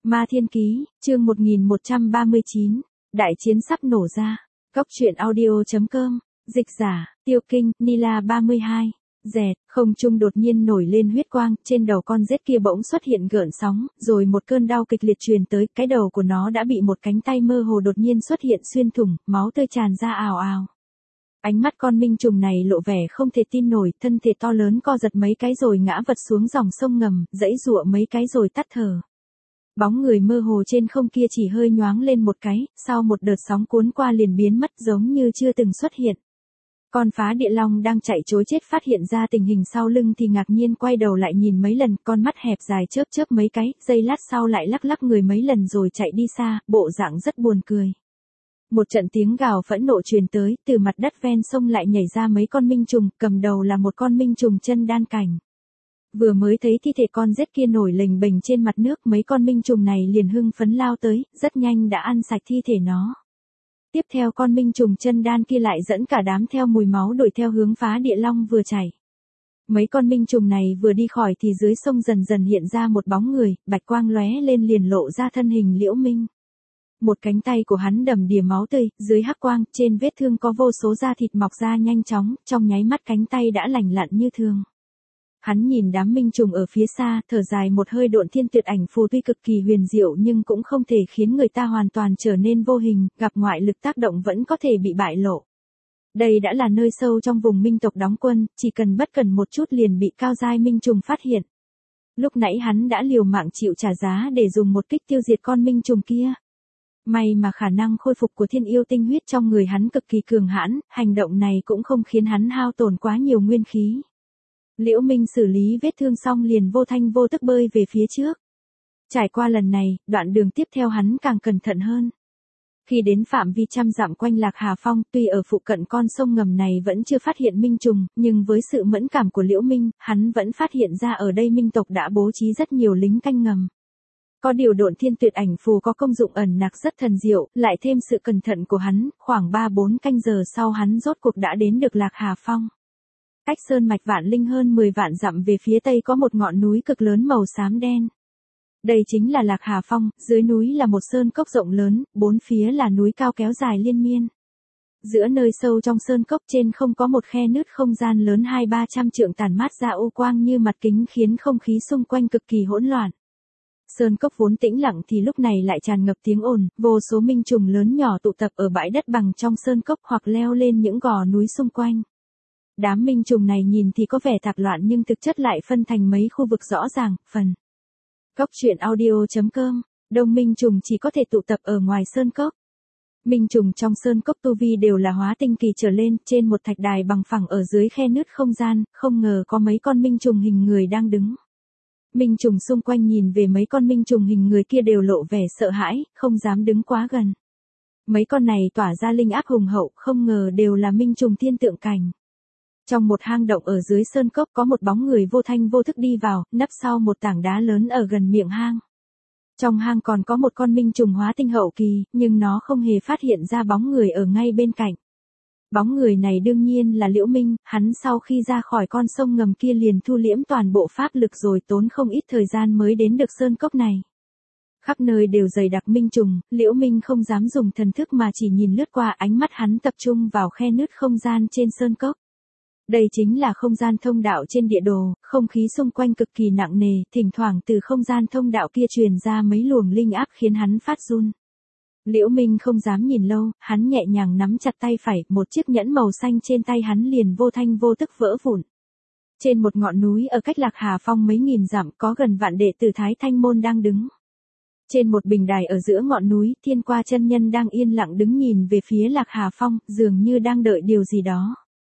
Ma Thiên Ký, chương 1139, đại chiến sắp nổ ra. Cốc truyện audio.com, dịch giả, Tiêu Kinh, Nila 32. Dẹt, không trung đột nhiên nổi lên huyết quang, trên đầu con rết kia bỗng xuất hiện gợn sóng, rồi một cơn đau kịch liệt truyền tới, cái đầu của nó đã bị một cánh tay mơ hồ đột nhiên xuất hiện xuyên thủng, máu tươi tràn ra ào ào. Ánh mắt con minh trùng này lộ vẻ không thể tin nổi, thân thể to lớn co giật mấy cái rồi ngã vật xuống dòng sông ngầm, giãy giụa mấy cái rồi tắt thở. Bóng người mơ hồ trên không kia chỉ hơi nhoáng lên một cái, sau một đợt sóng cuốn qua liền biến mất giống như chưa từng xuất hiện. Con phá địa long đang chạy trối chết phát hiện ra tình hình sau lưng thì ngạc nhiên quay đầu lại nhìn mấy lần, con mắt hẹp dài chớp chớp mấy cái, giây lát sau lại lắc lắc người mấy lần rồi chạy đi xa, bộ dạng rất buồn cười. Một trận tiếng gào phẫn nộ truyền tới, từ mặt đất ven sông lại nhảy ra mấy con minh trùng, cầm đầu là một con minh trùng chân đan cảnh. Vừa mới thấy thi thể con rết kia nổi lềnh bềnh trên mặt nước, mấy con minh trùng này liền hưng phấn lao tới, rất nhanh đã ăn sạch thi thể nó. Tiếp theo con minh trùng chân đan kia lại dẫn cả đám theo mùi máu đuổi theo hướng phá địa long vừa chảy. Mấy con minh trùng này vừa đi khỏi thì dưới sông dần dần hiện ra một bóng người, bạch quang lóe lên liền lộ ra thân hình Liễu Minh. Một cánh tay của hắn đầm đìa máu tươi, dưới hắc quang, trên vết thương có vô số da thịt mọc ra nhanh chóng, trong nháy mắt cánh tay đã lành lặn như thường. Hắn nhìn đám minh trùng ở phía xa, thở dài một hơi, độn thiên tuyệt ảnh phù tuy cực kỳ huyền diệu nhưng cũng không thể khiến người ta hoàn toàn trở nên vô hình, gặp ngoại lực tác động vẫn có thể bị bại lộ. Đây đã là nơi sâu trong vùng minh tộc đóng quân, chỉ cần bất cần một chút liền bị cao giai minh trùng phát hiện. Lúc nãy hắn đã liều mạng chịu trả giá để dùng một kích tiêu diệt con minh trùng kia. May mà khả năng khôi phục của thiên yêu tinh huyết trong người hắn cực kỳ cường hãn, hành động này cũng không khiến hắn hao tổn quá nhiều nguyên khí. Liễu Minh xử lý vết thương xong liền vô thanh vô tức bơi về phía trước. Trải qua lần này, đoạn đường tiếp theo hắn càng cẩn thận hơn. Khi đến phạm vi trăm dặm quanh Lạc Hà Phong, tuy ở phụ cận con sông ngầm này vẫn chưa phát hiện minh trùng, nhưng với sự mẫn cảm của Liễu Minh, hắn vẫn phát hiện ra ở đây minh tộc đã bố trí rất nhiều lính canh ngầm. Có điều độn thiên tuyệt ảnh phù có công dụng ẩn nặc rất thần diệu, lại thêm sự cẩn thận của hắn, khoảng 3-4 canh giờ sau hắn rốt cuộc đã đến được Lạc Hà Phong. Cách sơn mạch Vạn Linh hơn 10 vạn dặm về phía tây có một ngọn núi cực lớn màu xám đen. Đây chính là Lạc Hà Phong, dưới núi là một sơn cốc rộng lớn, bốn phía là núi cao kéo dài liên miên. Giữa nơi sâu trong sơn cốc trên không có một khe nứt không gian lớn 200-300 trượng tản mát ra u quang như mặt kính khiến không khí xung quanh cực kỳ hỗn loạn. Sơn cốc vốn tĩnh lặng thì lúc này lại tràn ngập tiếng ồn, vô số minh trùng lớn nhỏ tụ tập ở bãi đất bằng trong sơn cốc hoặc leo lên những gò núi xung quanh. Đám minh trùng này nhìn thì có vẻ tạp loạn nhưng thực chất lại phân thành mấy khu vực rõ ràng, phần. Cốc truyện audio.com, đông minh trùng chỉ có thể tụ tập ở ngoài sơn cốc. Minh trùng trong sơn cốc tu vi đều là hóa tinh kỳ trở lên, trên một thạch đài bằng phẳng ở dưới khe nứt không gian, không ngờ có mấy con minh trùng hình người đang đứng. Minh trùng xung quanh nhìn về mấy con minh trùng hình người kia đều lộ vẻ sợ hãi, không dám đứng quá gần. Mấy con này tỏa ra linh áp hùng hậu, không ngờ đều là minh trùng thiên tượng cảnh. Trong một hang động ở dưới sơn cốc có một bóng người vô thanh vô thức đi vào, nấp sau một tảng đá lớn ở gần miệng hang. Trong hang còn có một con minh trùng hóa tinh hậu kỳ, nhưng nó không hề phát hiện ra bóng người ở ngay bên cạnh. Bóng người này đương nhiên là Liễu Minh, hắn sau khi ra khỏi con sông ngầm kia liền thu liễm toàn bộ pháp lực rồi tốn không ít thời gian mới đến được sơn cốc này. Khắp nơi đều dày đặc minh trùng, Liễu Minh không dám dùng thần thức mà chỉ nhìn lướt qua, ánh mắt hắn tập trung vào khe nứt không gian trên sơn cốc. Đây chính là không gian thông đạo trên địa đồ, không khí xung quanh cực kỳ nặng nề, thỉnh thoảng từ không gian thông đạo kia truyền ra mấy luồng linh áp khiến hắn phát run. Liễu Minh không dám nhìn lâu, hắn nhẹ nhàng nắm chặt tay phải, một chiếc nhẫn màu xanh trên tay hắn liền vô thanh vô tức vỡ vụn. Trên một ngọn núi ở cách Lạc Hà Phong mấy nghìn dặm có gần vạn đệ tử Thái Thanh Môn đang đứng. Trên một bình đài ở giữa ngọn núi, Thiên Qua chân nhân đang yên lặng đứng nhìn về phía Lạc Hà Phong, dường như đang đợi điều gì đó.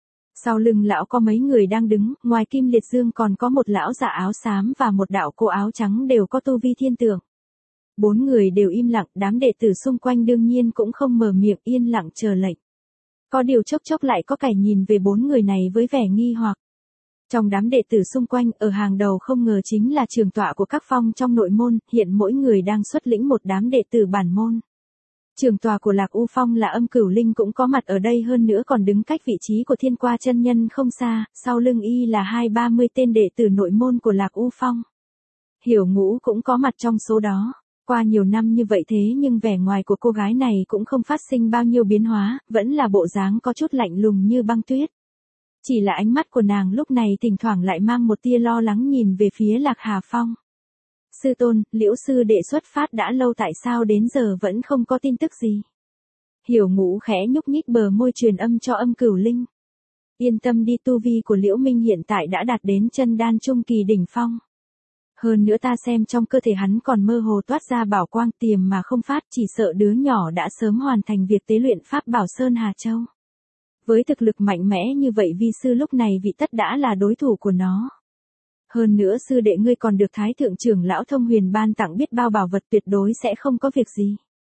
Sau lưng lão có mấy người đang đứng, ngoài Kim Liệt Dương còn có một lão giả áo xám và một đạo cô áo trắng đều có tu vi thiên tượng. Bốn người đều im lặng, đám đệ tử xung quanh đương nhiên cũng không mở miệng, yên lặng chờ lệnh. Có điều chốc chốc lại có kẻ nhìn về bốn người này với vẻ nghi hoặc. Trong đám đệ tử xung quanh, ở hàng đầu không ngờ chính là trưởng tọa của các phong trong nội môn, hiện mỗi người đang xuất lĩnh một đám đệ tử bản môn. Trưởng tọa của Lạc U Phong là Âm Cửu Linh cũng có mặt ở đây, hơn nữa còn đứng cách vị trí của Thiên Qua chân nhân không xa, sau lưng y là 20-30 tên đệ tử nội môn của Lạc U Phong. Hiểu Ngũ cũng có mặt trong số đó. Qua nhiều năm như vậy thế nhưng vẻ ngoài của cô gái này cũng không phát sinh bao nhiêu biến hóa, vẫn là bộ dáng có chút lạnh lùng như băng tuyết. Chỉ là ánh mắt của nàng lúc này thỉnh thoảng lại mang một tia lo lắng nhìn về phía Lạc Hà Phong. Sư tôn, Liễu sư đệ xuất phát đã lâu tại sao đến giờ vẫn không có tin tức gì? Hiểu Ngũ khẽ nhúc nhích bờ môi truyền âm cho Âm Cửu Linh. Yên tâm đi, tu vi của Liễu Minh hiện tại đã đạt đến chân đan trung kỳ đỉnh phong. Hơn nữa ta xem trong cơ thể hắn còn mơ hồ toát ra bảo quang tiềm mà không phát, chỉ sợ đứa nhỏ đã sớm hoàn thành việc tế luyện pháp bảo Sơn Hà Châu. Với thực lực mạnh mẽ như vậy vi sư lúc này vị tất đã là đối thủ của nó. Hơn nữa sư đệ ngươi còn được Thái thượng trưởng lão Thông Huyền ban tặng biết bao bảo vật, tuyệt đối sẽ không có việc gì.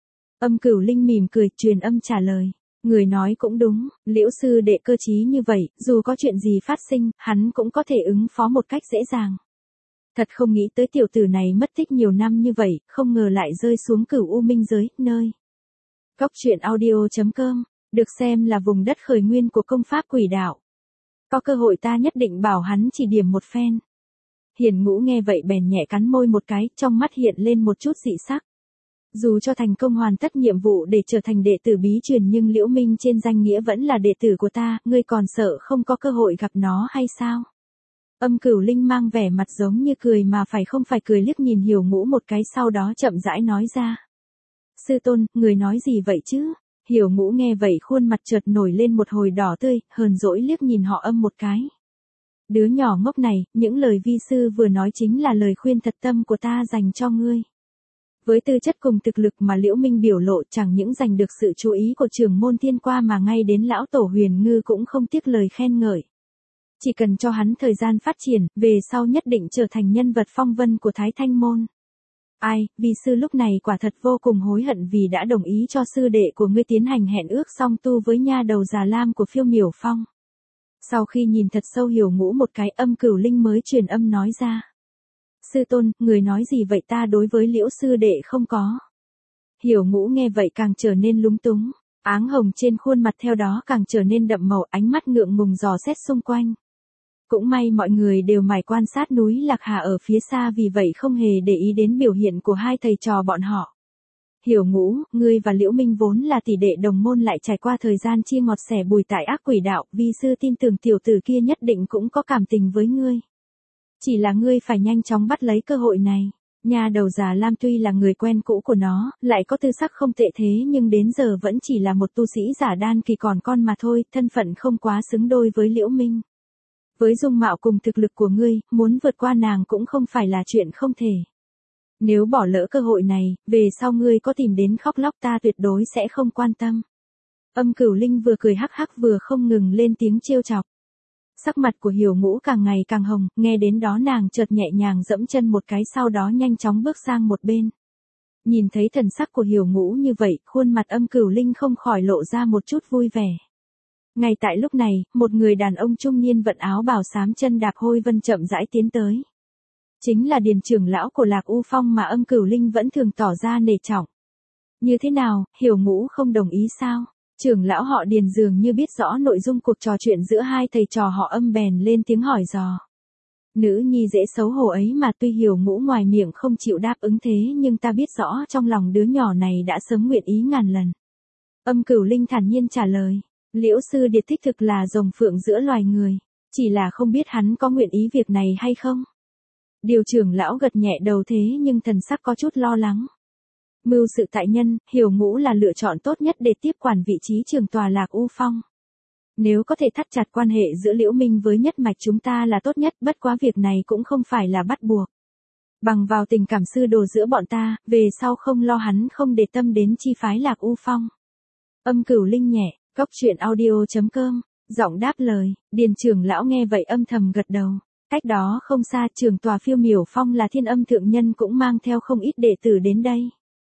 Âm Cửu Linh mỉm cười truyền âm trả lời. Người nói cũng đúng, Liễu sư đệ cơ trí như vậy, dù có chuyện gì phát sinh, hắn cũng có thể ứng phó một cách dễ dàng. Thật không nghĩ tới tiểu tử này mất tích nhiều năm như vậy, không ngờ lại rơi xuống Cửu U Minh giới, nơi. Cóc truyện audio.com, được xem là vùng đất khởi nguyên của công pháp quỷ đạo. Có cơ hội ta nhất định bảo hắn chỉ điểm một phen. Hiền Ngũ nghe vậy bèn nhẹ cắn môi một cái, trong mắt hiện lên một chút dị sắc. Dù cho thành công hoàn tất nhiệm vụ để trở thành đệ tử bí truyền nhưng Liễu Minh trên danh nghĩa vẫn là đệ tử của ta, ngươi còn sợ không có cơ hội gặp nó hay sao? Âm Cửu Linh mang vẻ mặt giống như cười mà phải không phải cười liếc nhìn Hiểu Ngũ một cái, sau đó chậm rãi nói ra. Sư tôn, người nói gì vậy chứ? Hiểu Ngũ nghe vậy khuôn mặt chợt nổi lên một hồi đỏ tươi, hờn dỗi liếc nhìn họ Âm một cái. Đứa nhỏ ngốc này, những lời vi sư vừa nói chính là lời khuyên thật tâm của ta dành cho ngươi. Với tư chất cùng thực lực mà Liễu Minh biểu lộ, chẳng những giành được sự chú ý của trưởng môn Thiên Qua mà ngay đến lão tổ Huyền Ngư cũng không tiếc lời khen ngợi. Chỉ cần cho hắn thời gian phát triển, về sau nhất định trở thành nhân vật phong vân của Thái Thanh môn. Ai, vi sư lúc này quả thật vô cùng hối hận vì đã đồng ý cho sư đệ của ngươi tiến hành hẹn ước song tu với nha đầu già lam của Phiêu Miểu Phong. Sau khi nhìn thật sâu Hiểu Ngũ một cái, Âm Cửu Linh mới truyền âm nói ra. Sư tôn, người nói gì vậy, ta đối với Liễu sư đệ không có. Hiểu Ngũ nghe vậy càng trở nên lúng túng, áng hồng trên khuôn mặt theo đó càng trở nên đậm màu, ánh mắt ngượng ngùng dò xét xung quanh. Cũng may mọi người đều mải quan sát núi Lạc Hà ở phía xa, vì vậy không hề để ý đến biểu hiện của hai thầy trò bọn họ. Hiểu Ngũ, ngươi và Liễu Minh vốn là tỷ đệ đồng môn, lại trải qua thời gian chia ngọt sẻ bùi tại ác quỷ đạo, vi sư tin tưởng tiểu tử kia nhất định cũng có cảm tình với ngươi. Chỉ là ngươi phải nhanh chóng bắt lấy cơ hội này. Nha đầu già lam tuy là người quen cũ của nó, lại có tư sắc không tệ thế nhưng đến giờ vẫn chỉ là một tu sĩ giả đan kỳ còn con mà thôi, thân phận không quá xứng đôi với Liễu Minh. Với dung mạo cùng thực lực của ngươi, muốn vượt qua nàng cũng không phải là chuyện không thể. Nếu bỏ lỡ cơ hội này, về sau ngươi có tìm đến khóc lóc ta tuyệt đối sẽ không quan tâm. Âm Cửu Linh vừa cười hắc hắc vừa không ngừng lên tiếng trêu chọc. Sắc mặt của Hiểu Ngũ càng ngày càng hồng, nghe đến đó nàng chợt nhẹ nhàng dẫm chân một cái, sau đó nhanh chóng bước sang một bên. Nhìn thấy thần sắc của Hiểu Ngũ như vậy, khuôn mặt Âm Cửu Linh không khỏi lộ ra một chút vui vẻ. Ngay tại lúc này, một người đàn ông trung niên vận áo bào xám chân đạp hôi vân chậm rãi tiến tới. Chính là Điền trưởng lão của Lạc U Phong mà Âm Cửu Linh vẫn thường tỏ ra nể trọng. Như thế nào, Hiểu Ngũ không đồng ý sao? Trưởng lão họ Điền dường như biết rõ nội dung cuộc trò chuyện giữa hai thầy trò họ Âm bèn lên tiếng hỏi dò. Nữ nhi dễ xấu hổ ấy mà, tuy Hiểu Ngũ ngoài miệng không chịu đáp ứng thế nhưng ta biết rõ trong lòng đứa nhỏ này đã sớm nguyện ý ngàn lần. Âm Cửu Linh thản nhiên trả lời. Liễu sư điệt thích thực là rồng phượng giữa loài người, chỉ là không biết hắn có nguyện ý việc này hay không. Điều trưởng lão gật nhẹ đầu thế nhưng thần sắc có chút lo lắng. Mưu sự tại nhân, Hiểu Ngũ là lựa chọn tốt nhất để tiếp quản vị trí trưởng tòa Lạc U Phong. Nếu có thể thắt chặt quan hệ giữa Liễu Minh với nhất mạch chúng ta là tốt nhất, bất quá việc này cũng không phải là bắt buộc. Bằng vào tình cảm sư đồ giữa bọn ta, về sau không lo hắn không để tâm đến chi phái Lạc U Phong. Âm Cửu Linh nhẹ, cóc truyện audio.com, giọng đáp lời. Điền trưởng lão nghe vậy âm thầm gật đầu. Cách đó không xa, trưởng tòa Phiêu Miểu Phong là Thiên Âm thượng nhân cũng mang theo không ít đệ tử đến đây.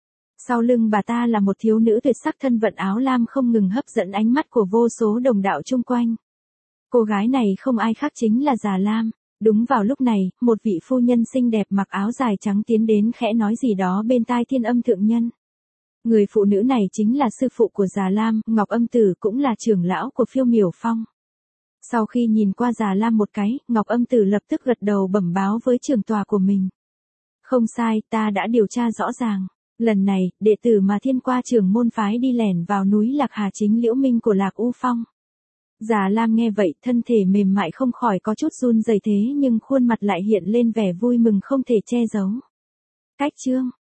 Sau lưng bà ta là một thiếu nữ tuyệt sắc thân vận áo lam không ngừng hấp dẫn ánh mắt của vô số đồng đạo chung quanh. Cô gái này không ai khác chính là Già Lam. Đúng vào lúc này, một vị phu nhân xinh đẹp mặc áo dài trắng tiến đến khẽ nói gì đó bên tai Thiên Âm thượng nhân. Người phụ nữ này chính là sư phụ của Già Lam, Ngọc Âm Tử, cũng là trưởng lão của Phiêu Miểu Phong. Sau khi nhìn qua Già Lam một cái, Ngọc Âm Tử lập tức gật đầu bẩm báo với trưởng tòa của mình. Không sai, ta đã điều tra rõ ràng. Lần này, đệ tử mà Thiên Qua trưởng môn phái đi lẻn vào núi Lạc Hà chính Liễu Minh của Lạc U Phong. Già Lam nghe vậy, thân thể mềm mại không khỏi có chút run rẩy thế nhưng khuôn mặt lại hiện lên vẻ vui mừng không thể che giấu. Cách chương